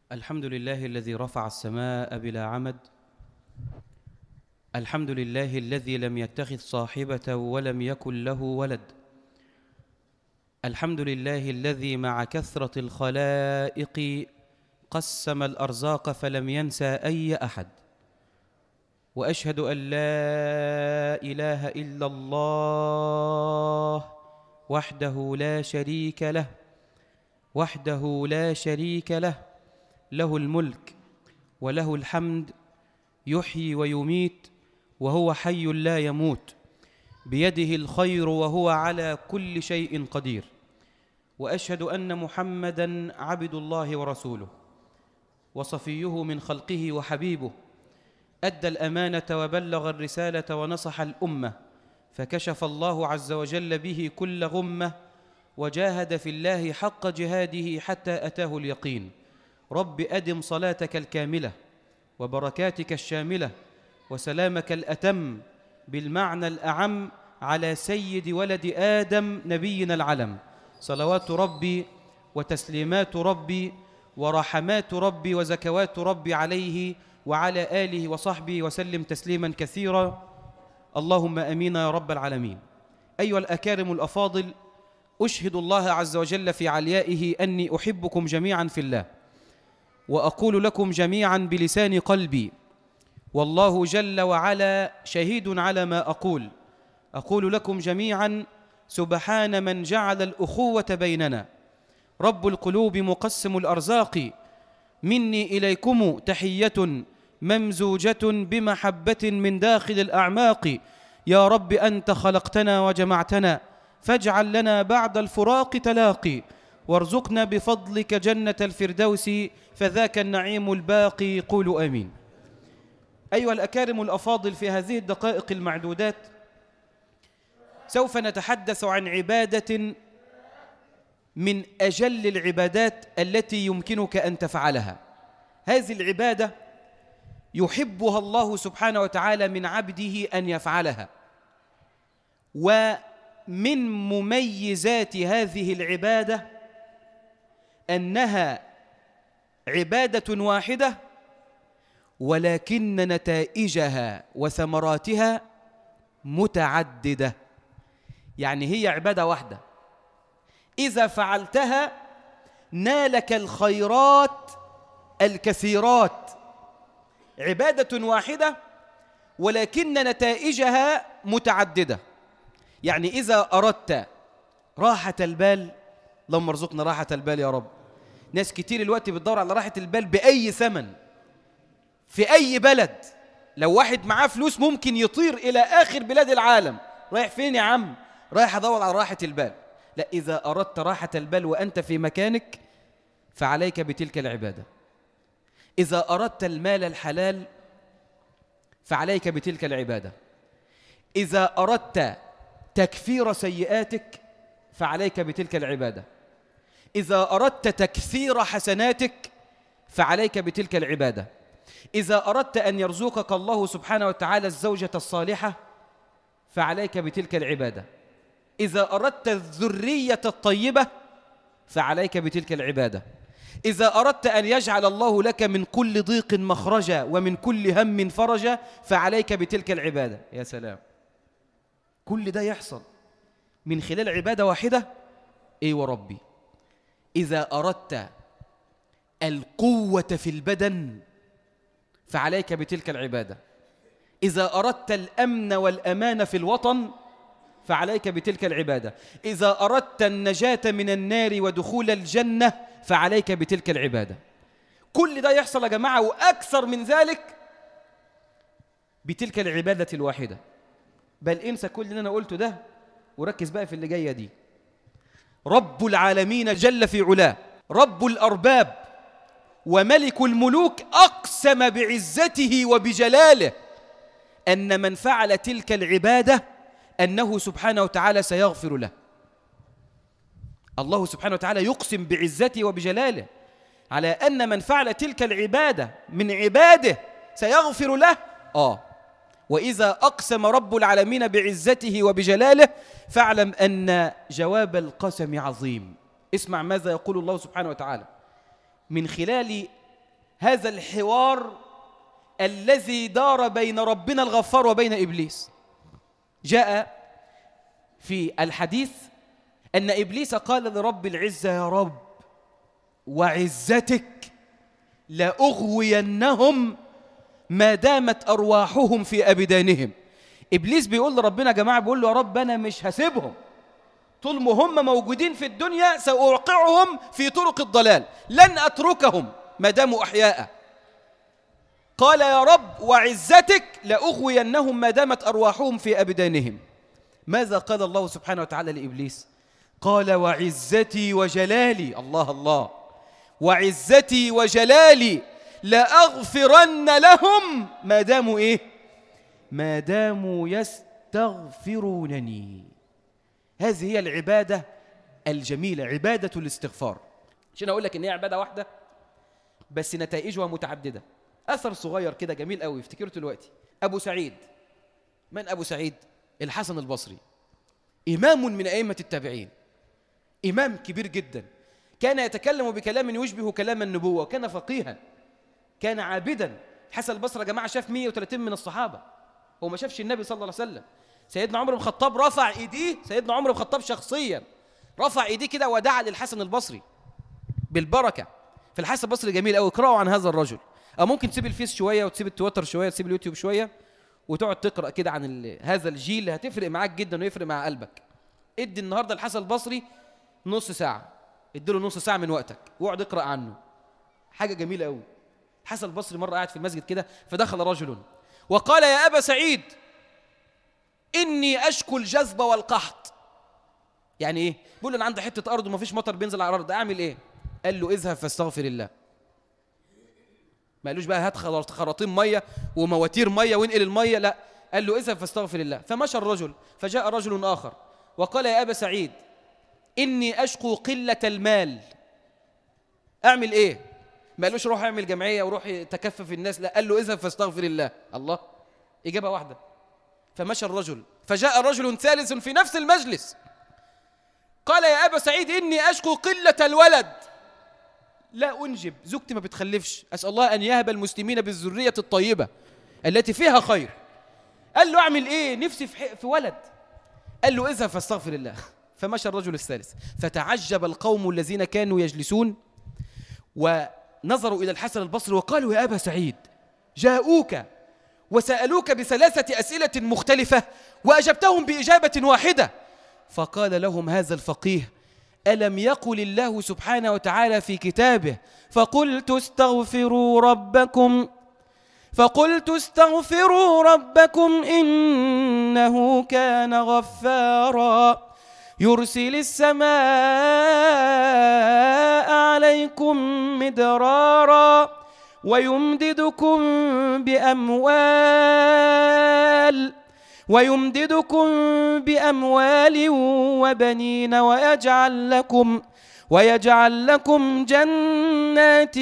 الحمد لله الذي رفع السماء بلا عمد. الحمد لله الذي لم يتخذ صاحبة ولم يكن له ولد. الحمد لله الذي مع كثرة الخلائق قسم الأرزاق فلم ينسى أي أحد. وأشهد أن لا إله إلا الله وحده لا شريك له، وحده لا شريك له، له الملك وله الحمد، يحيي ويميت وهو حي لا يموت، بيده الخير وهو على كل شيء قدير. وأشهد أن محمدًا عبد الله ورسوله وصفيه من خلقه وحبيبه، أدى الأمانة وبلغ الرسالة ونصح الأمة، فكشف الله عز وجل به كل غمة، وجاهد في الله حق جهاده حتى أتاه اليقين. رب أدم صلاتك الكاملة وبركاتك الشاملة وسلامك الأتم بالمعنى الأعم على سيد ولد آدم نبينا العلم، صلوات ربي وتسليمات ربي ورحمات ربي وزكوات ربي عليه وعلى آله وصحبه وسلم تسليما كثيرا. اللهم أمين يا رب العالمين. أيها الأكارم الأفاضل، أشهد الله عز وجل في عليائه أني أحبكم جميعا في الله، وأقول لكم جميعا بلسان قلبي، والله جل وعلا شهيد على ما أقول لكم جميعا: سبحان من جعل الأخوة بيننا، رب القلوب مقسم الأرزاق، مني إليكم تحية ممزوجة بمحبة من داخل الأعماق. يا رب أنت خلقتنا وجمعتنا، فاجعل لنا بعد الفراق تلاقي، وارزقنا بفضلك جنة الفردوس، فذاك النعيم الباقي. قولوا آمين. أيها الأكارم الأفاضل، في هذه الدقائق المعدودات سوف نتحدث عن عبادة من أجل العبادات التي يمكنك أن تفعلها. هذه العبادة يحبها الله سبحانه وتعالى من عبده أن يفعلها، ومن مميزات هذه العبادة أنها عبادة واحدة، ولكن نتائجها وثمراتها متعددة. يعني هي عبادة واحدة، إذا فعلتها نالك الخيرات الكثيرات. عبادة واحدة ولكن نتائجها متعددة. يعني إذا أردت راحة البال، اللهم ارزقنا راحة البال يا رب. ناس كتير الوقت بتدور على راحة البال بأي ثمن في أي بلد. لو واحد معاه فلوس ممكن يطير إلى آخر بلاد العالم. رايح فين يا عم؟ رايح أدور على راحة البال. لا، إذا أردت راحة البال وأنت في مكانك فعليك بتلك العبادة. إذا أردت المال الحلال فعليك بتلك العبادة. إذا أردت تكفير سيئاتك فعليك بتلك العبادة. إذا أردت تكثير حسناتك فعليك بتلك العبادة. إذا أردت أن يرزقك الله سبحانه وتعالى الزوجة الصالحة فعليك بتلك العبادة. إذا أردت الذرية الطيبة فعليك بتلك العبادة. إذا أردت أن يجعل الله لك من كل ضيق مخرجا ومن كل هم فرجا فعليك بتلك العبادة. يا سلام، كل ده يحصل من خلال عبادة واحدة. إيه وربي، إذا أردت القوة في البدن فعليك بتلك العبادة. إذا أردت الأمن والأمان في الوطن فعليك بتلك العبادة. إذا أردت النجاة من النار ودخول الجنة فعليك بتلك العبادة. كل ده يحصل يا جماعة وأكثر من ذلك بتلك العبادة الواحدة. بل انسى كل اللي أنا قلته ده وركز بقى في اللي جاية دي. رب العالمين جل في علاه، رب الأرباب وملك الملوك، أقسم بعزته وبجلاله أن من فعل تلك العبادة أنه سبحانه وتعالى سيغفر له. الله سبحانه وتعالى يقسم بعزته وبجلاله على أن من فعل تلك العبادة من عباده سيغفر له. وإذا أقسم رب العالمين بعزته وبجلاله فاعلم أن جواب القسم عظيم. اسمع ماذا يقول الله سبحانه وتعالى من خلال هذا الحوار الذي دار بين ربنا الغفار وبين إبليس. جاء في الحديث أن إبليس قال لرب العزة: يا رب وعزتك لأغوينهم ما دامت أرواحهم في أبدانهم. إبليس بيقول لربنا يا جماعة، بيقول له: يا رب أنا مش هسيبهم طول ما هم موجودين في الدنيا، سأوقعهم في طرق الضلال، لن أتركهم ما داموا أحياء. قال: يا رب وعزتك لأغوينهم ما دامت أرواحهم في أبدانهم. ماذا قال الله سبحانه وتعالى لإبليس؟ قال: وعزتي وجلالي، الله الله، وعزتي وجلالي لأغفرن لهم ما داموا إيه؟ ما داموا يستغفرونني. هذه هي العبادة الجميلة، عبادة الاستغفار. عشان أقول لك إن هي عبادة واحدة بس نتائجها متعددة. أثر صغير كده جميل قوي افتكرته دلوقتي. أبو سعيد، من أبو سعيد؟ الحسن البصري، إمام من أئمة التابعين، إمام كبير جدا، كان يتكلم بكلام يشبه كلام النبوة، وكان فقيها، كان عابدا. الحسن البصري يا جماعة شاف 130 من الصحابة، هو ما شافش النبي صلى الله عليه وسلم. سيدنا عمر بن الخطاب رفع ايديه، سيدنا عمر بن الخطاب شخصيا رفع ايديه كده ودعا للحسن البصري بالبركة. فالحسن البصري جميل قوي، اقرأوا عن هذا الرجل. أو ممكن تسيب الفيس شوية وتسيب التويتر شوية وتسيب اليوتيوب شوية وتقعد تقرأ كده عن هذا الجيل، هتفرق معاك جدا ويفرق مع قلبك. ادي النهاردة الحسن البصري نص ساعة، اديله نص ساعة من وقتك واقعد اقرأ عنه، حاجة جميلة قوي. الحسن البصري مرة قاعد في المسجد كده، فدخل رجل وقال: يا أبا سعيد إني أشكو الجذب والقحط. يعني إيه؟ بيقول له: أنا عندي حتة أرض وما فيش مطر بينزل على الأرض، أعمل إيه؟ قال له: اذهب فاستغفر الله. ما قالوش بقى هات خراطيم مية ومواتير مية وانقل المية، لا، قال له: اذهب فاستغفر الله. فمشى الرجل، فجاء رجل آخر وقال: يا أبا سعيد إني أشكو قلة المال، أعمل إيه؟ ما قالوش روح اعمل جمعية وروح تكفف الناس، لا، قال له: اذهب فاستغفر الله. الله، إجابة واحدة. فمشى الرجل، فجاء رجل ثالث في نفس المجلس قال: يا أبا سعيد إني أشكو قلة الولد، لا أنجب، زوجتي ما بتخلفش، أسأل الله أن يهب المسلمين بالذرية الطيبة التي فيها خير. قال له: أعمل إيه؟ نفسي في ولد. قال له: اذهب فاستغفر الله. فمشى الرجل الثالث، فتعجب القوم الذين كانوا يجلسون ونظروا إلى الحسن البصري وقالوا: يا أبا سعيد جاءوك وسألوك بثلاثة أسئلة مختلفة وأجبتهم بإجابة واحدة. فقال لهم هذا الفقيه: ألم يقل الله سبحانه وتعالى في كتابه: فقلت استغفروا ربكم إنه كان غفارا يرسل السماء عليكم مدرارا ويمددكم بأموال وبنين ويجعل لكم جنات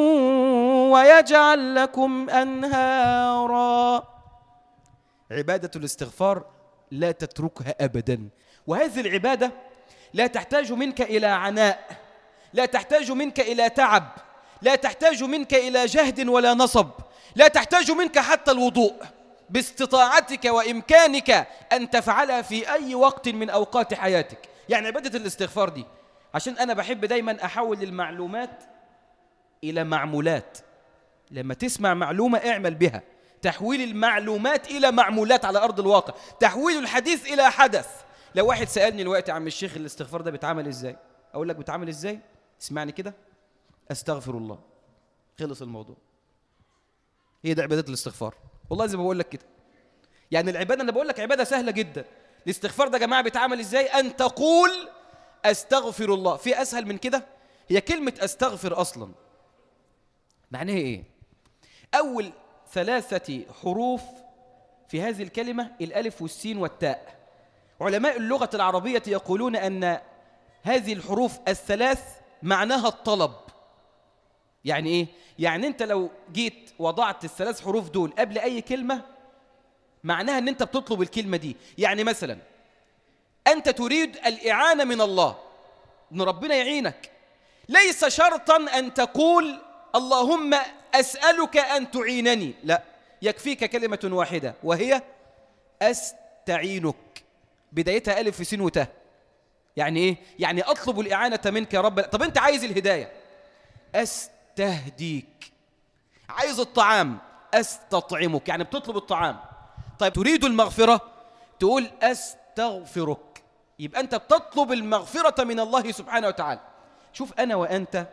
ويجعل لكم أنهارا. عبادة الاستغفار لا تتركها أبدا. وهذه العبادة لا تحتاج منك إلى عناء، لا تحتاج منك إلى تعب، لا تحتاج منك إلى جهد ولا نصب، لا تحتاج منك حتى الوضوء، باستطاعتك وإمكانك أن تفعلها في أي وقت من أوقات حياتك. يعني عبادة الاستغفار دي، عشان أنا بحب دايما أحول المعلومات إلى معمولات. لما تسمع معلومة اعمل بها، تحويل المعلومات إلى معمولات على أرض الواقع، تحويل الحديث إلى حدث. لو واحد سألني الوقت: يا عم الشيخ الاستغفار ده بيتعمل إزاي؟ أقول لك بيتعمل إزاي؟ اسمعني كده: أستغفر الله، خلص الموضوع. هي ده عبادة الاستغفار، والله زي ما بقول لك كده. يعني العبادة، أنا بقول لك عبادة سهلة جدا. الاستغفار ده يا جماعة بيتعمل إزاي؟ أن تقول أستغفر الله. في أسهل من كده؟ هي كلمة أستغفر أصلا معناها إيه؟ أول 3 حروف في هذه الكلمة الألف والسين والتاء. علماء اللغة العربية يقولون أن هذه الحروف ال3 معناها الطلب. يعني إيه؟ يعني أنت لو جيت وضعت ال3 حروف دول قبل أي كلمة معناها أن أنت بتطلب الكلمة دي. يعني مثلا أنت تريد الإعانة من الله، أن ربنا يعينك، ليس شرطا أن تقول اللهم أسألك أن تعينني، لا، يكفيك كلمة واحدة وهي أستعينك، بدايتها ألف وسين وتاء. يعني إيه؟ يعني أطلب الإعانة منك يا رب. طب أنت عايز الهداية، أستهديك. عايز الطعام، أستطعمك، يعني بتطلب الطعام. طيب تريد المغفرة، تقول أستغفرك، يبقى أنت بتطلب المغفرة من الله سبحانه وتعالى. شوف أنا وأنت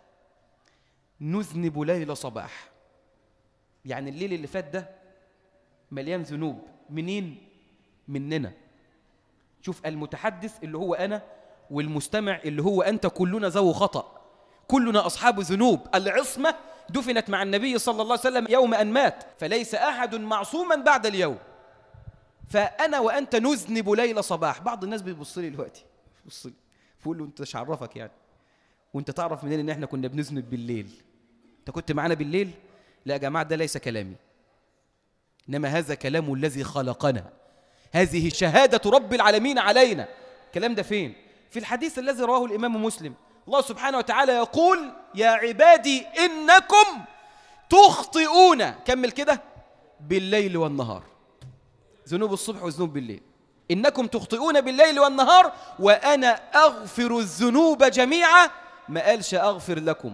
نذنب ليل صباح، يعني الليل اللي فات ده مليان ذنوب. منين؟ مننا. شوف المتحدث اللي هو أنا والمستمع اللي هو أنت، كلنا ذو خطأ، كلنا أصحاب ذنوب. العصمة دفنت مع النبي صلى الله عليه وسلم يوم أن مات، فليس أحد معصوما بعد اليوم. فأنا وأنت نذنب ليل صباح. بعض الناس بيبص لي دلوقتي، بيبص لي بقول له أنت مش عرفك يعني، وأنت تعرف منين إن إحنا كنا بنذنب بالليل؟ أنت كنت معنا بالليل؟ لا يا جماعة، ده ليس كلامي، إنما هذا كلام الذي خلقنا، هذه شهادة رب العالمين علينا. الكلام ده فين؟ في الحديث الذي رواه الإمام مسلم. الله سبحانه وتعالى يقول: يا عبادي إنكم تخطئون، كمل كده، بالليل والنهار. ذنوب الصبح وذنوب بالليل. إنكم تخطئون بالليل والنهار وأنا أغفر الذنوب جميعا. ما قالش أغفر لكم،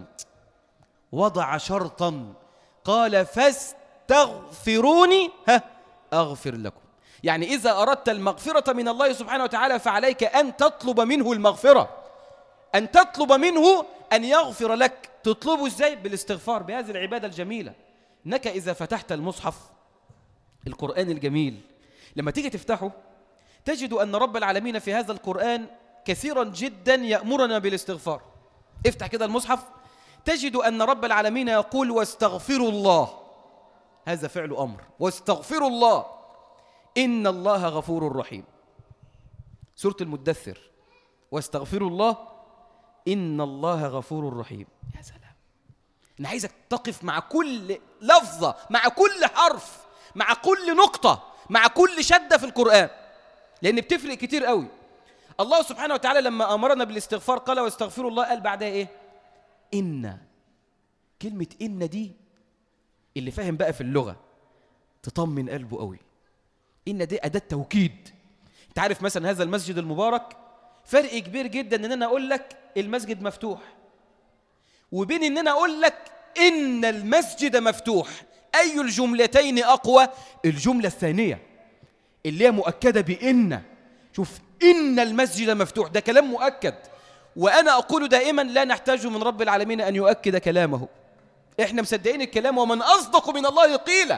وضع شرطا، قال فاستغفروني أغفر لكم. يعني إذا أردت المغفرة من الله سبحانه وتعالى فعليك أن تطلب منه المغفرة، أن تطلب منه أن يغفر لك. تطلبه إزاي؟ بالاستغفار، بهذه العبادة الجميلة. إنك إذا فتحت المصحف القرآن الجميل، لما تيجي تفتحه تجد أن رب العالمين في هذا القرآن كثيرا جدا يأمرنا بالاستغفار. افتح كده المصحف تجد أن رب العالمين يقول: واستغفروا الله، هذا فعل أمر، واستغفروا الله إن الله غفور رحيم. سورة المدثر: واستغفروا الله إن الله غفور رحيم. يا سلام، أنا عايزك تقف مع كل لفظة، مع كل حرف، مع كل نقطة، مع كل شدة في القرآن، لأن بتفرق كتير قوي. الله سبحانه وتعالى لما أمرنا بالاستغفار قال: واستغفروا الله، قال بعدها إيه؟ إن. كلمة إن دي اللي فاهم بقى في اللغة تطمن قلبه قوي. إن دي أداة توكيد. أنت عارف مثلا هذا المسجد المبارك فرق كبير جدا إن أنا أقول لك المسجد مفتوح، وبين إن أنا أقول لك إن المسجد مفتوح. أي الجملتين أقوى؟ الجملة الثانية اللي هي مؤكدة بإن. شوف، إن المسجد مفتوح، ده كلام مؤكد. وأنا أقول دائما: لا نحتاج من رب العالمين أن يؤكد كلامه، إحنا مصدقين الكلام، ومن أصدق من الله قيلا.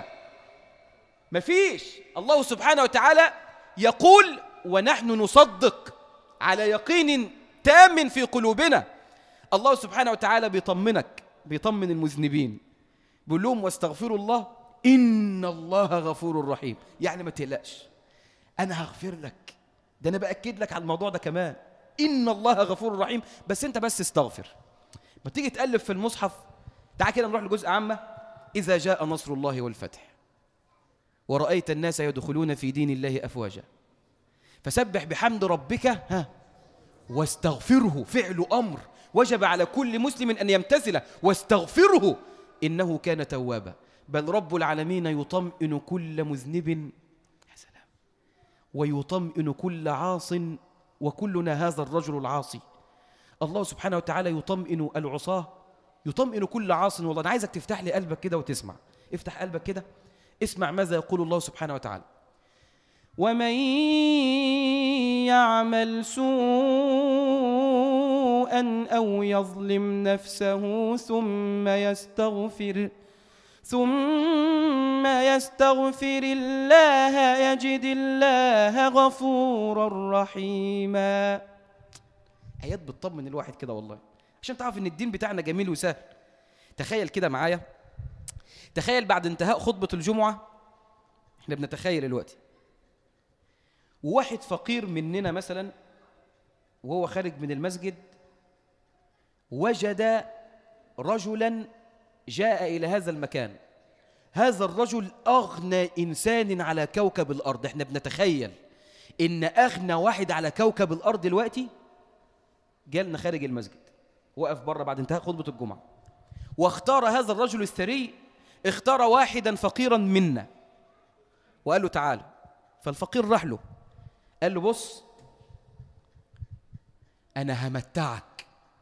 مفيش. الله سبحانه وتعالى يقول ونحن نصدق على يقين تام في قلوبنا. الله سبحانه وتعالى بيطمنك، بيطمن المذنبين، بيقول لهم: واستغفروا الله إن الله غفور رحيم. يعني ما تقلقش، أنا هغفر لك. ده أنا بأكد لك على الموضوع ده كمان، إن الله غفور رحيم، بس أنت بس استغفر. ما تيجي تقلب في المصحف، تعال كده نروح لجزء عامة: إذا جاء نصر الله والفتح ورأيت الناس يدخلون في دين الله أفواجا فسبح بحمد ربك واستغفره. فعل أمر وجب على كل مسلم أن يمتثله. واستغفره إنه كان توابا. بل رب العالمين يطمئن كل مذنب، يا سلام، ويطمئن كل عاص، وكلنا هذا الرجل العاصي. الله سبحانه وتعالى يطمئن العصاة، يطمئن كل عاص. والله أنا عايزك تفتح لي قلبك كده وتسمع. افتح قلبك كده، اسمع ماذا يقول الله سبحانه وتعالى: ومن يعمل سوءا أو يظلم نفسه ثم يستغفر الله يجد الله غفورا رحيما. آيات بتطمن الواحد كده والله، عشان تعرف إن الدين بتاعنا جميل وسهل. تخيل كده معايا، تخيل بعد انتهاء خطبة الجمعة، احنا بنتخيل الوقت وواحد فقير مننا مثلا وهو خارج من المسجد وجد رجلا جاء إلى هذا المكان. هذا الرجل أغنى إنسان على كوكب الأرض. احنا بنتخيل إن أغنى واحد على كوكب الأرض دلوقتي جالنا خارج المسجد، وقف بره بعد انتهاء خطبة الجمعة، واختار هذا الرجل الثري، اختار واحدا فقيرا منا وقال له تعال. فالفقير راح له قال له بص أنا همتعك.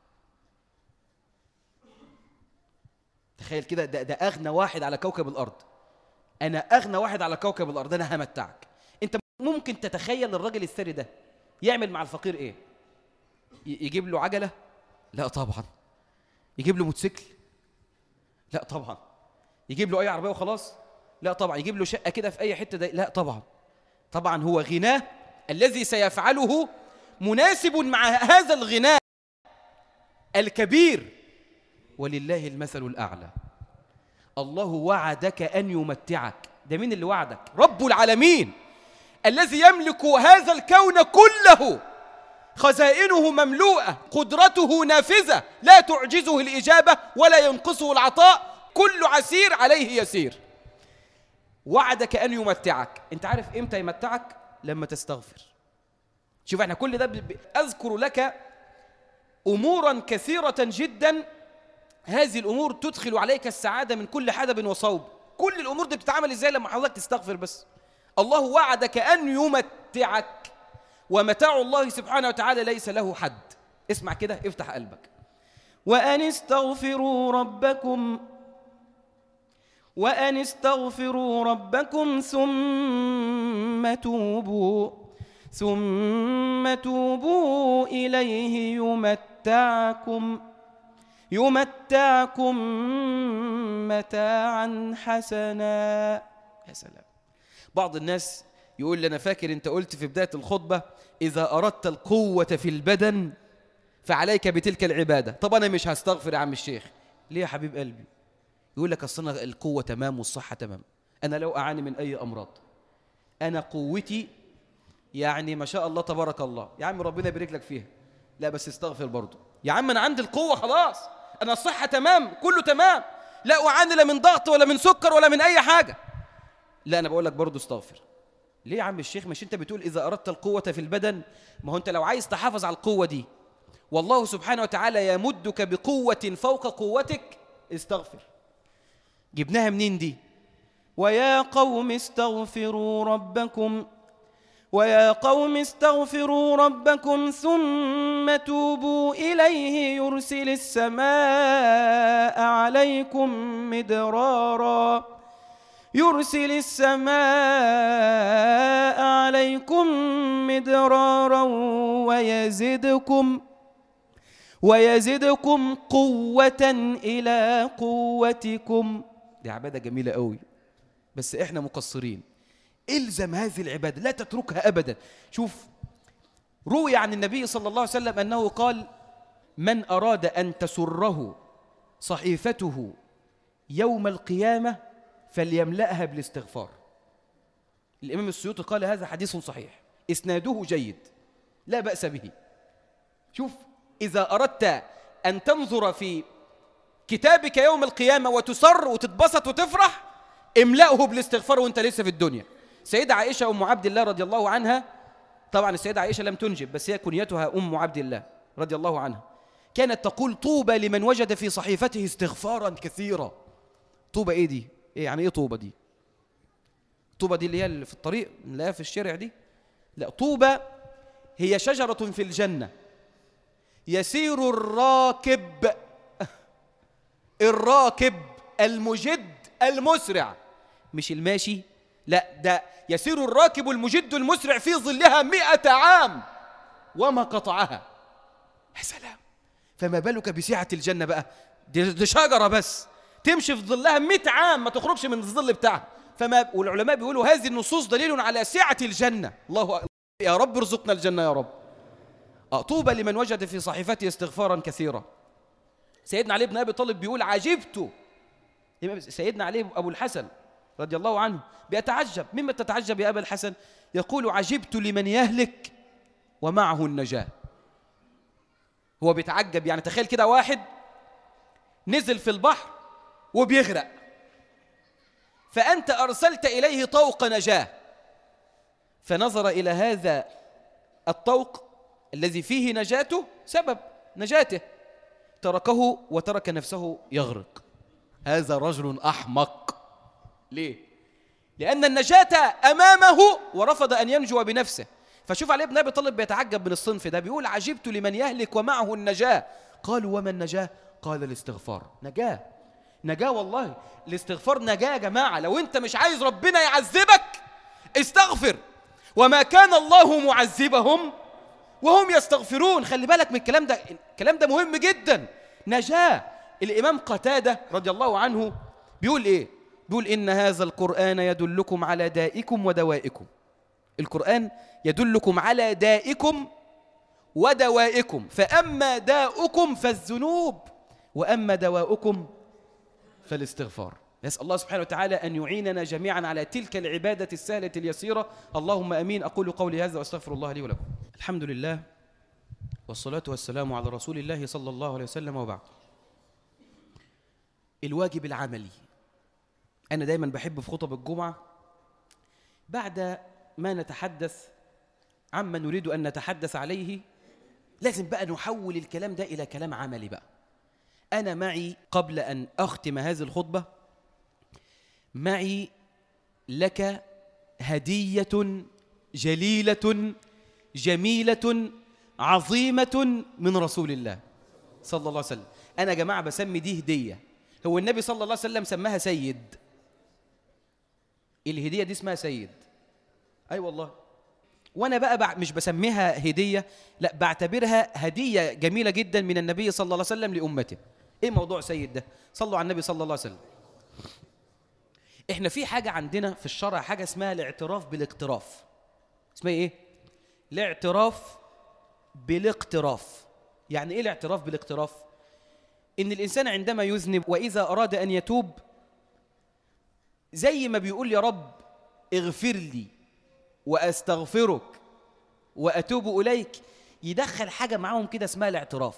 تخيل كده، ده أغنى واحد على كوكب الأرض، أنا أغنى واحد على كوكب الأرض، أنا همتعك. أنت ممكن تتخيل الراجل الثري ده يعمل مع الفقير إيه؟ يجيب له عجلة؟ لا طبعا. يجيب له موتوسيكل؟ لا طبعا. يجيب له أي عربية وخلاص؟ لا طبعا. يجيب له شقة كده في أي حتة ده؟ لا طبعا. طبعا هو غناه الذي سيفعله مناسب مع هذا الغناء الكبير. ولله المثل الأعلى. الله وعدك أن يمتعك. ده مين اللي وعدك؟ رب العالمين الذي يملك هذا الكون كله، خزائنه مملوءة، قدرته نافذة، لا تعجزه الإجابة ولا ينقصه العطاء، كل عسير عليه يسير. وعدك أن يمتعك. أنت عارف إمتى يمتعك؟ لما تستغفر. شوف احنا كل ده أذكر لك أمورا كثيرة جدا، هذه الأمور تدخل عليك السعادة من كل حدب وصوب. كل الأمور دي بتتعمل إزاي؟ لما حضرتك تستغفر بس. الله وعدك أن يمتعك، ومتاع الله سبحانه وتعالى ليس له حد. اسمع كده، افتح قلبك. وأن استغفروا ربكم ثم توبوا إليه يمتعكم متاعا حسنا. يا سلام. بعض الناس يقول لي أنا فاكر أنت قلت في بداية الخطبة إذا أردت القوة في البدن فعليك بتلك العبادة. طب أنا مش هستغفر يا عم الشيخ. ليه يا حبيب قلبي؟ يقول لك أصل أنا القوة تمام والصحة تمام، أنا لو أعاني من أي أمراض، أنا قوتي يعني ما شاء الله تبارك الله. يا عم ربنا يبارك لك فيها. لا بس استغفر برضه. يا عم أنا عندي القوة خلاص، أنا الصحة تمام، كله تمام، لا أعاني لا من ضغط ولا من سكر ولا من أي حاجة. لا أنا بقول لك برضه استغفر. ليه يا عم الشيخ؟ مش أنت بتقول إذا أردت القوة في البدن؟ ما هو أنت لو عايز تحافظ على القوة دي والله سبحانه وتعالى يمدك بقوة فوق قوتك، استغفر. جبناها منين دي؟ ويا قوم استغفروا ربكم ثم توبوا إليه يرسل السماء عليكم مدرارا ويزدكم قوة إلى قوتكم. دي عبادة جميلة قوي، بس إحنا مقصرين. إلزم هذه العبادة، لا تتركها أبدا. شوف، روي عن النبي صلى الله عليه وسلم أنه قال من أراد أن تسره صحيفته يوم القيامة فليملأها بالاستغفار. الإمام السيوطي قال هذا حديث صحيح إسناده جيد لا بأس به. شوف، إذا أردت أن تنظر في كتابك يوم القيامة وتسر وتتبسط وتفرح، املأه بالاستغفار وانت لسه في الدنيا. سيدة عائشة أم عبد الله رضي الله عنها، طبعا السيدة عائشة لم تنجب بس هي كنيتها أم عبد الله رضي الله عنها، كانت تقول طوبى لمن وجد في صحيفته استغفارا كثيرا. طوبى إيه دي؟ إيه يعني إيه طوبى دي؟ طوبى دي اللي هي اللي في الطريق نلاقيها في الشارع دي؟ لا، طوبى هي شجرة في الجنة يسير الراكب المجد المسرع، مش الماشي، لا ده يسير الراكب المجد المسرع في ظلها 100 عام وما قطعها. يا سلام، فما بالك بسعة الجنة بقى؟ دي شجرة بس تمشي في ظلها 100 عام ما تخرجش من الظل بتاعها. والعلماء بيقولوا هذه النصوص دليل على سعة الجنة. الله يا رب ارزقنا الجنة يا رب. طوبى لمن وجد في صحيفته استغفارا كثيرا. سيدنا علي بن أبي طالب بيقول عجبت، سيدنا علي أبو الحسن رضي الله عنه بيتعجب. مما تتعجب يا أبا الحسن؟ يقول عجبت لمن يهلك ومعه النجاة. هو بيتعجب، يعني تخيل كده واحد نزل في البحر وبيغرق، فأنت أرسلت إليه طوق نجاة، فنظر إلى هذا الطوق الذي فيه نجاته، سبب نجاته، تركه وترك نفسه يغرق. هذا رجل أحمق. ليه؟ لأن النجاة أمامه ورفض أن ينجو بنفسه. فشوف علي بن أبي طالب بيتعجب من الصنف ده، بيقول عجبت لمن يهلك ومعه النجاة. قالوا وما النجاة؟ قال الاستغفار. نجاة والله، الاستغفار نجاة يا جماعة. لو أنت مش عايز ربنا يعذبك استغفر، وما كان الله معذبهم وهم يستغفرون. خلي بالك من الكلام ده، الكلام ده مهم جدا. نجاة. الإمام قتادة رضي الله عنه بيقول إيه؟ بيقول إن هذا القرآن يدلكم على دائكم ودوائكم. القرآن يدلكم على دائكم ودوائكم، فأما داؤكم فالذنوب وأما دواؤكم فالاستغفار. نسأل الله سبحانه وتعالى أن يعيننا جميعا على تلك العبادة السهلة اليسيرة. اللهم أمين. أقول قولي هذا وأستغفر الله لي ولكم. الحمد لله والصلاة والسلام على رسول الله صلى الله عليه وسلم، وبعد. الواجب العملي. أنا دايما بحب في خطب الجمعة بعد ما نتحدث عما نريد أن نتحدث عليه لازم بقى نحول الكلام ده إلى كلام عملي بقى. أنا معي قبل أن أختم هذه الخطبة معي لك هدية جليلة جميلة عظيمة من رسول الله صلى الله عليه وسلم. أنا يا جماعة بسمي دي هدية. هو النبي صلى الله عليه وسلم سماها سيد. الهدية دي اسمها سيد. أي والله. وأنا بقى مش بسميها هدية، لا، بعتبرها هدية جميلة جدا من النبي صلى الله عليه وسلم لأمته. إيه موضوع سيد ده؟ صلوا على النبي صلى الله عليه وسلم. إحنا في حاجة عندنا في الشرع، حاجة اسمها الاعتراف بالاقتراف. اسمها إيه؟ الاعتراف بالاقتراف. يعني إيه الاعتراف بالاقتراف؟ إن الإنسان عندما يذنب وإذا أراد أن يتوب، زي ما بيقول يا رب اغفر لي وأستغفرك وأتوب إليك، يدخل حاجة معاهم كده اسمها الاعتراف.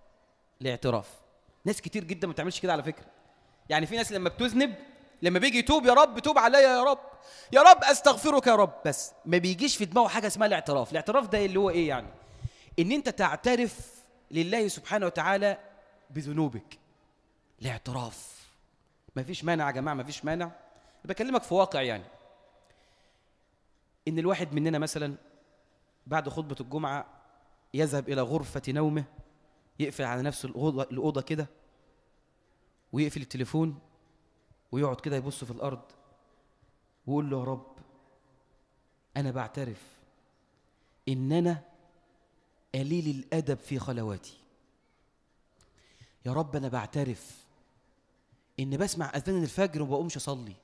ناس كتير جدا ما بتعملش كده على فكرة. يعني في ناس لما بتذنب، لما بيجي يتوب يا رب توب عليا يا رب أستغفرك يا رب، بس ما بيجيش في دماغه حاجة اسمها الاعتراف. الاعتراف ده اللي هو إيه يعني؟ إن أنت تعترف لله سبحانه وتعالى بذنوبك. الاعتراف ما فيش مانع يا جماعة، ما فيش مانع. بكلمك في واقع، يعني إن الواحد مننا مثلا بعد خطبة الجمعة يذهب إلى غرفة نومه، يقفل على نفسه الأوضة كده، ويقفل التليفون، ويقعد كده يبص في الأرض ويقول له يا رب أنا بعترف إن أنا قليل الأدب في خلواتي. يا رب أنا بعترف إن بسمع أذان الفجر وما بقومش أصلي.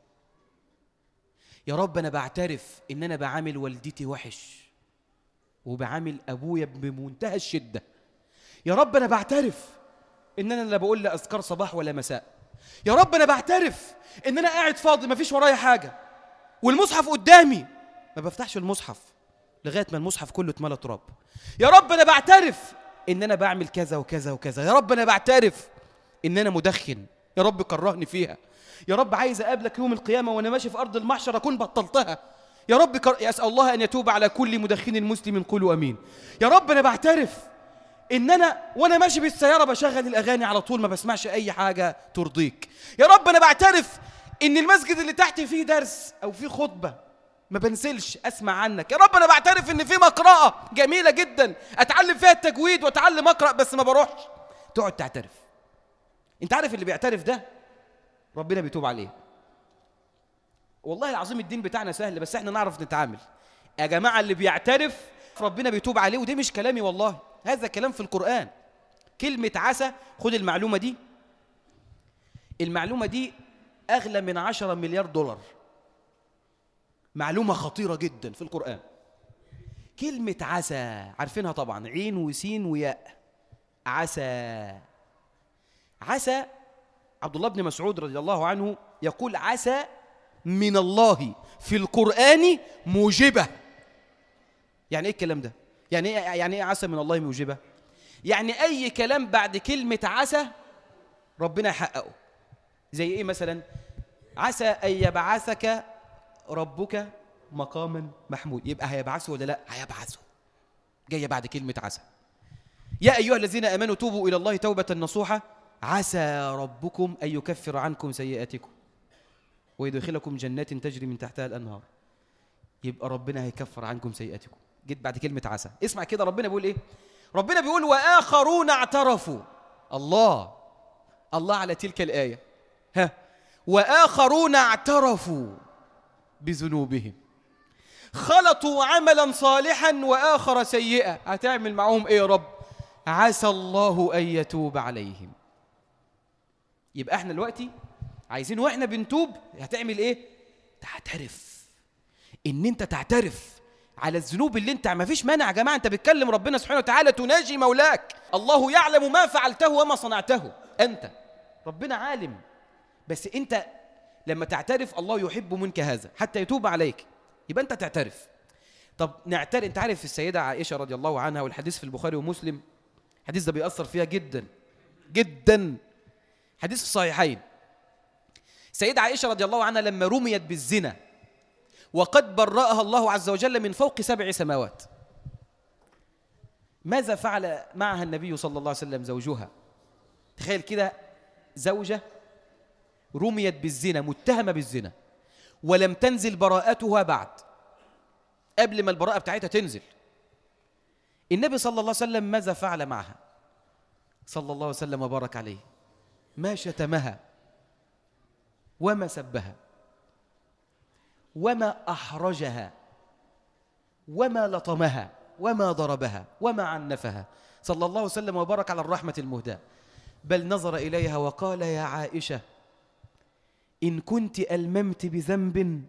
يا رب أنا بعترف إن أنا بعامل والدتي وحش وبعامل أبويا بمنتهى الشدة. يا رب أنا بعترف إن أنا لا بقول لا أذكار صباح ولا مساء. يا رب أنا بعترف إن أنا قاعد فاضي ما فيش ورايا حاجة والمصحف قدامي ما بفتحش المصحف لغاية ما المصحف كله اتملى تراب. يا رب أنا بعترف إن أنا بعمل كذا وكذا وكذا. يا رب أنا بعترف إن أنا مدخن، يا رب كرهني فيها. يا رب عايز أقابلك يوم القيامة وأنا ماشي في أرض المحشر أكون بطلتها. يا رب أسأل الله أن يتوب على كل مدخن مسلم، قولوا أمين. يا رب أنا بعترف إن أنا وأنا ماشي بالسيارة بشغل الأغاني على طول، ما بسمعش أي حاجة ترضيك. يا رب أنا بعترف إن المسجد اللي تحت فيه درس أو فيه خطبة ما بنسلش أسمع عنك. يا رب أنا بعترف إن في مقرأة جميلة جدا أتعلم فيها التجويد وأتعلم أقرأ بس ما بروحش. تقعد تعترف. أنت عارف اللي بيعترف ده ربنا بيتوب عليه. والله العظيم الدين بتاعنا سهل، بس احنا نعرف نتعامل يا جماعة. اللي بيعترف ربنا بيتوب عليه، ودي مش كلامي والله، هذا كلام في القرآن. كلمة عسى، خد المعلومة دي، المعلومة دي أغلى من 10 مليار دولار. معلومة خطيرة جدا في القرآن. كلمة عسى عارفينها طبعا، عين وسين وياء. عسى. عسى عبد الله بن مسعود رضي الله عنه يقول عسى من الله في القرآن موجبة. يعني ايه الكلام ده؟ يعني ايه عسى من الله موجبة؟ يعني اي كلام بعد كلمة عسى ربنا يحققه. زي ايه مثلا؟ عسى ان يبعثك ربك مقاما محمود. يبقى هيبعثه ولا لا؟ هيبعثه. جايه بعد كلمة عسى. يا ايها الذين امنوا توبوا الى الله توبة نصوحة عسى ربكم أن يكفر عنكم سيئاتكم ويدخلكم جنات تجري من تحتها الأنهار. يبقى ربنا هيكفر عنكم سيئاتكم. جيت بعد كلمة عسى، اسمع كده ربنا بيقول إيه؟ ربنا بيقول وآخرون اعترفوا. الله على تلك الآية، وآخرون اعترفوا بذنوبهم خلطوا عملا صالحا وآخر سيئا. هتعمل معهم إيه يا رب؟ عسى الله أن يتوب عليهم. يبقى احنا دلوقتي عايزين واحنا بنتوب هتعمل ايه؟ تعترف. ان انت تعترف على الذنوب اللي انت، ما فيش مانع يا جماعه، انت بتكلم ربنا سبحانه وتعالى، تناجي مولاك. الله يعلم ما فعلته وما صنعته. انت ربنا عالم، بس انت لما تعترف الله يحب منك هذا حتى يتوب عليك. يبقى انت تعترف. طب نعترف. انت عارف السيده عائشه رضي الله عنها، والحديث في البخاري ومسلم، الحديث ده بيأثر فيها جدا جدا، حديث في الصحيحين. السيده عائشه رضي الله عنها لما رميت بالزنا وقد برأها الله عز وجل من فوق 7 سماوات، ماذا فعل معها النبي صلى الله عليه وسلم زوجها؟ تخيل كده، زوجة رميت بالزنا، متهمة بالزنا، ولم تنزل براءتها بعد، قبل ما البراءة بتاعتها تنزل. النبي صلى الله عليه وسلم ماذا فعل معها؟ صلى الله عليه وسلم وبارك عليه، ما شتمها وما سبها وما أحرجها وما لطمها وما ضربها وما عنفها، صلى الله عليه وسلم وبارك على الرحمة المهداة، بل نظر إليها وقال يا عائشة إن كنت ألممت بذنب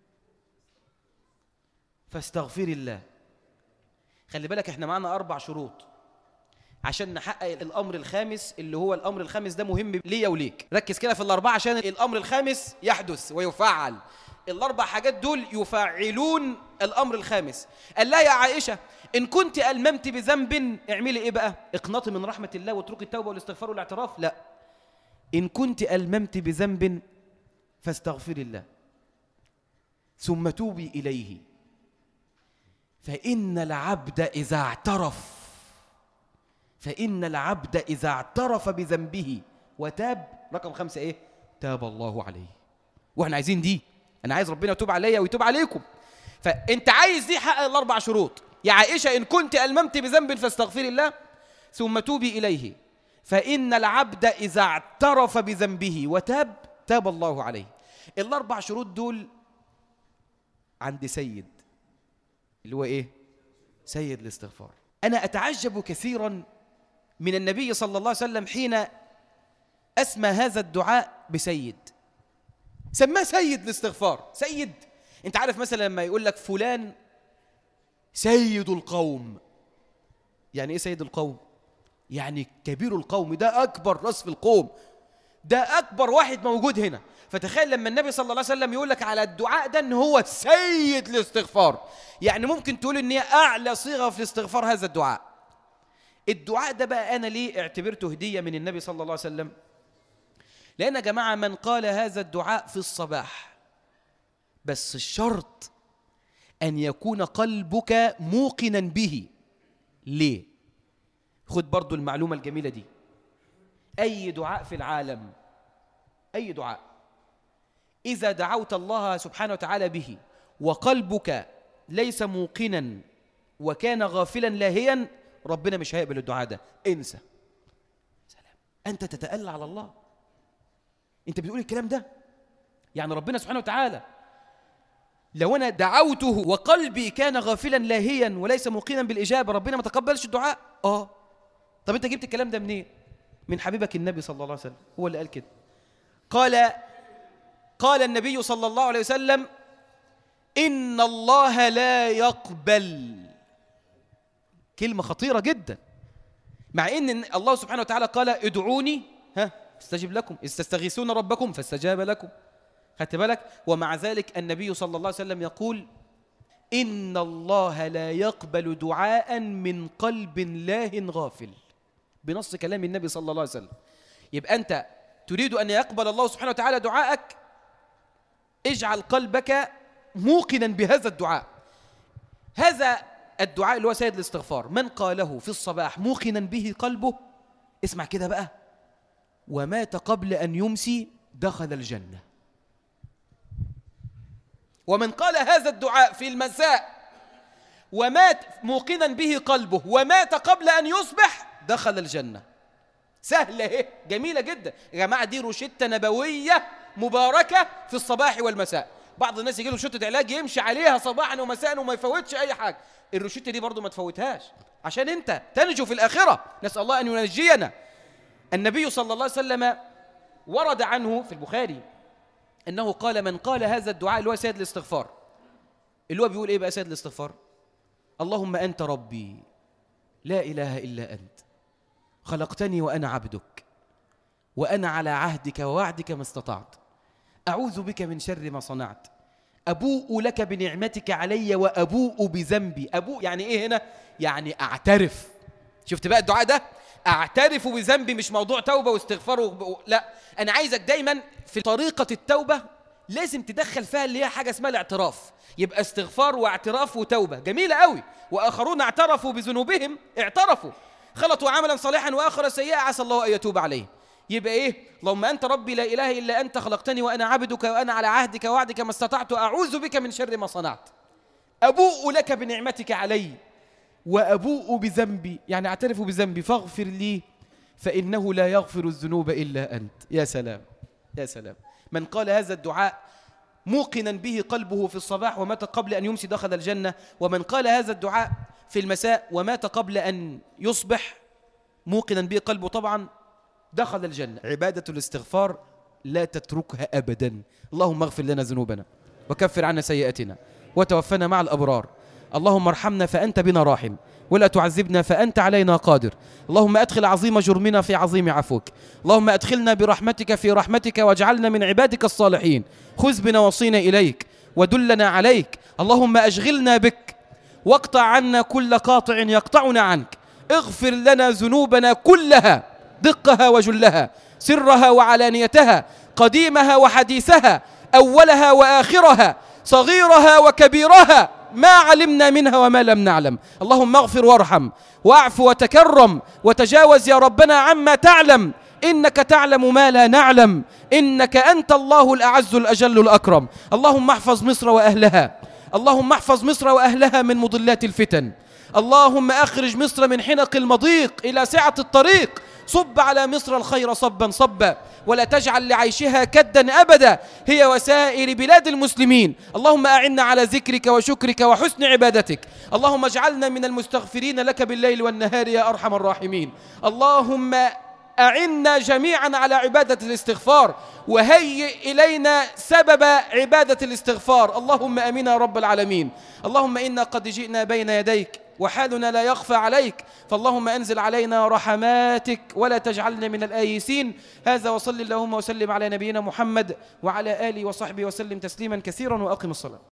فاستغفري الله. خلي بالك احنا معنا 4 شروط عشان نحقق الأمر الخامس، اللي هو الأمر الخامس ده مهم ليا وليك. ركز كده في ال4 عشان الأمر الخامس يحدث ويفعل. ال4 حاجات دول يفعلون الأمر الخامس. قال لا يا عائشة إن كنت ألممت بذنب اعملي إيه بقى؟ اقنطي من رحمة الله واتركي التوبة والاستغفار والاعتراف؟ لا، إن كنت ألممت بذنب فاستغفري الله ثم توبي إليه فإن العبد إذا اعترف بذنبه وتاب، رقم 5 إيه؟ تاب الله عليه. وإحنا عايزين دي. أنا عايز ربنا يتوب عليا ويتوب عليكم. فأنت عايز دي، حقق ال4 شروط. يا عائشة إن كنت ألممت بذنب فاستغفري الله ثم توبي إليه فإن العبد إذا اعترف بذنبه وتاب تاب الله عليه. ال4 شروط دول عند سيد، اللي هو إيه؟ سيد الاستغفار. أنا أتعجب كثيرا من النبي صلى الله عليه وسلم حين أسمى هذا الدعاء بسيد، سماه سيد الاستغفار. سيد، أنت عارف مثلا لما يقول لك فلان سيد القوم، يعني إيه سيد القوم؟ يعني كبير القوم، ده أكبر رأس في القوم، ده أكبر واحد موجود هنا. فتخيل لما النبي صلى الله عليه وسلم يقول لك على الدعاء ده إن هو سيد الاستغفار، يعني ممكن تقول إن هي أعلى صيغة في الاستغفار هذا الدعاء. الدعاء ده بقى أنا ليه اعتبرته هدية من النبي صلى الله عليه وسلم؟ لأن يا جماعة من قال هذا الدعاء في الصباح، بس الشرط أن يكون قلبك موقنا به. ليه؟ خد برضو المعلومة الجميلة دي. أي دعاء في العالم، أي دعاء إذا دعوت الله سبحانه وتعالى به وقلبك ليس موقنا وكان غافلا لاهيا، ربنا مش هيقبل الدعاء ده. انسى. سلام. أنت تتألى على الله، أنت بتقول الكلام ده. يعني ربنا سبحانه وتعالى لو أنا دعوته وقلبي كان غافلا لاهيا وليس موقنا بالإجابة، ربنا ما تقبلش الدعاء؟ طب أنت جبت الكلام ده منين؟ من حبيبك النبي صلى الله عليه وسلم، هو اللي قال كده. قال النبي صلى الله عليه وسلم إن الله لا يقبل. كلمة خطيرة جدا، مع إن الله سبحانه وتعالى قال ادعوني استجب لكم، إذ تستغيثون ربكم فاستجاب لكم. خدت بالك؟ ومع ذلك النبي صلى الله عليه وسلم يقول إن الله لا يقبل دعاء من قلب لاه غافل، بنص كلام النبي صلى الله عليه وسلم. يبقى أنت تريد أن يقبل الله سبحانه وتعالى دعاءك، اجعل قلبك موقنا بهذا الدعاء. هذا الدعاء اللي هو سيد الاستغفار، من قاله في الصباح موقنا به قلبه، اسمع كده بقى، ومات قبل أن يمسي دخل الجنة. ومن قال هذا الدعاء في المساء ومات موقنا به قلبه ومات قبل أن يصبح دخل الجنة. سهلة اهي، جميلة جدا يا جماعة. دي روشتة نبوية مباركة في الصباح والمساء. بعض الناس يجي له روشتة علاج يمشي عليها صباحا ومساء وما يفوتش أي حاجة. الروشتة دي برضو ما تفوتهاش عشان أنت تنجو في الآخرة. نسأل الله أن ينجينا. النبي صلى الله عليه وسلم ورد عنه في البخاري أنه قال: من قال هذا الدعاء اللي هو سيد الاستغفار، اللي هو بيقول إيه بقى سيد الاستغفار؟ اللهم أنت ربي لا إله إلا أنت، خلقتني وأنا عبدك، وأنا على عهدك ووعدك ما استطعت، أعوذ بك من شر ما صنعت، أبوء لك بنعمتك علي وأبوء بذنبي. أبوء يعني إيه هنا؟ يعني أعترف. شفت بقى الدعاء ده؟ أعترف بذنبي، مش موضوع توبة واستغفار لا، أنا عايزك دايما في طريقة التوبة لازم تدخل فيها اللي هي حاجة اسمها الاعتراف. يبقى استغفار واعتراف وتوبة، جميلة قوي. وآخرون اعترفوا بذنوبهم، اعترفوا خلطوا عملا صالحا وآخر سيئا عسى الله أن يتوب عليه. يبقى إيه؟ اللهم أنت ربي لا إله إلا أنت، خلقتني وأنا عبدك، وأنا على عهدك ووعدك ما استطعت، أعوذ بك من شر ما صنعت، أبوء لك بنعمتك علي وأبوء بذنبي، يعني أعترف بذنبي فاغفر لي فإنه لا يغفر الذنوب إلا أنت. يا سلام يا سلام. من قال هذا الدعاء موقنا به قلبه في الصباح ومات قبل أن يمسي دخل الجنة. ومن قال هذا الدعاء في المساء ومات قبل أن يصبح موقنا به قلبه طبعا دخل الجنة. عبادة الاستغفار لا تتركها أبدا. اللهم اغفر لنا ذنوبنا وكفر عنا سيئاتنا وتوفنا مع الأبرار. اللهم ارحمنا فأنت بنا راحم، ولا تعذبنا فأنت علينا قادر. اللهم أدخل عظيم جرمنا في عظيم عفوك. اللهم أدخلنا برحمتك في رحمتك واجعلنا من عبادك الصالحين. خذ بنواصينا إليك ودلنا عليك. اللهم أشغلنا بك واقطع عنا كل قاطع يقطعنا عنك. اغفر لنا ذنوبنا كلها، دقها وجلها، سرها وعلانيتها، قديمها وحديثها، أولها وآخرها، صغيرها وكبيرها، ما علمنا منها وما لم نعلم. اللهم اغفر وارحم واعف وتكرم وتجاوز يا ربنا عما تعلم، إنك تعلم ما لا نعلم، إنك أنت الله الأعز الأجل الأكرم. اللهم احفظ مصر وأهلها، اللهم احفظ مصر وأهلها من مضلات الفتن. اللهم أخرج مصر من حنق المضيق إلى سعة الطريق. صب على مصر الخير صبا صبا، ولا تجعل لعيشها كدا أبدا، هي وسائر بلاد المسلمين. اللهم أعنا على ذكرك وشكرك وحسن عبادتك. اللهم اجعلنا من المستغفرين لك بالليل والنهار يا أرحم الراحمين. اللهم أعنا جميعا على عبادة الاستغفار، وهيئ إلينا سبب عبادة الاستغفار. اللهم آمين يا رب العالمين. اللهم إنا قد جئنا بين يديك وحالنا لا يخفى عليك، فاللهم أنزل علينا رحماتك ولا تجعلنا من الآيسين. هذا وصل اللهم وسلم على نبينا محمد وعلى آله وصحبه وسلم تسليما كثيرا، وأقم الصلاة.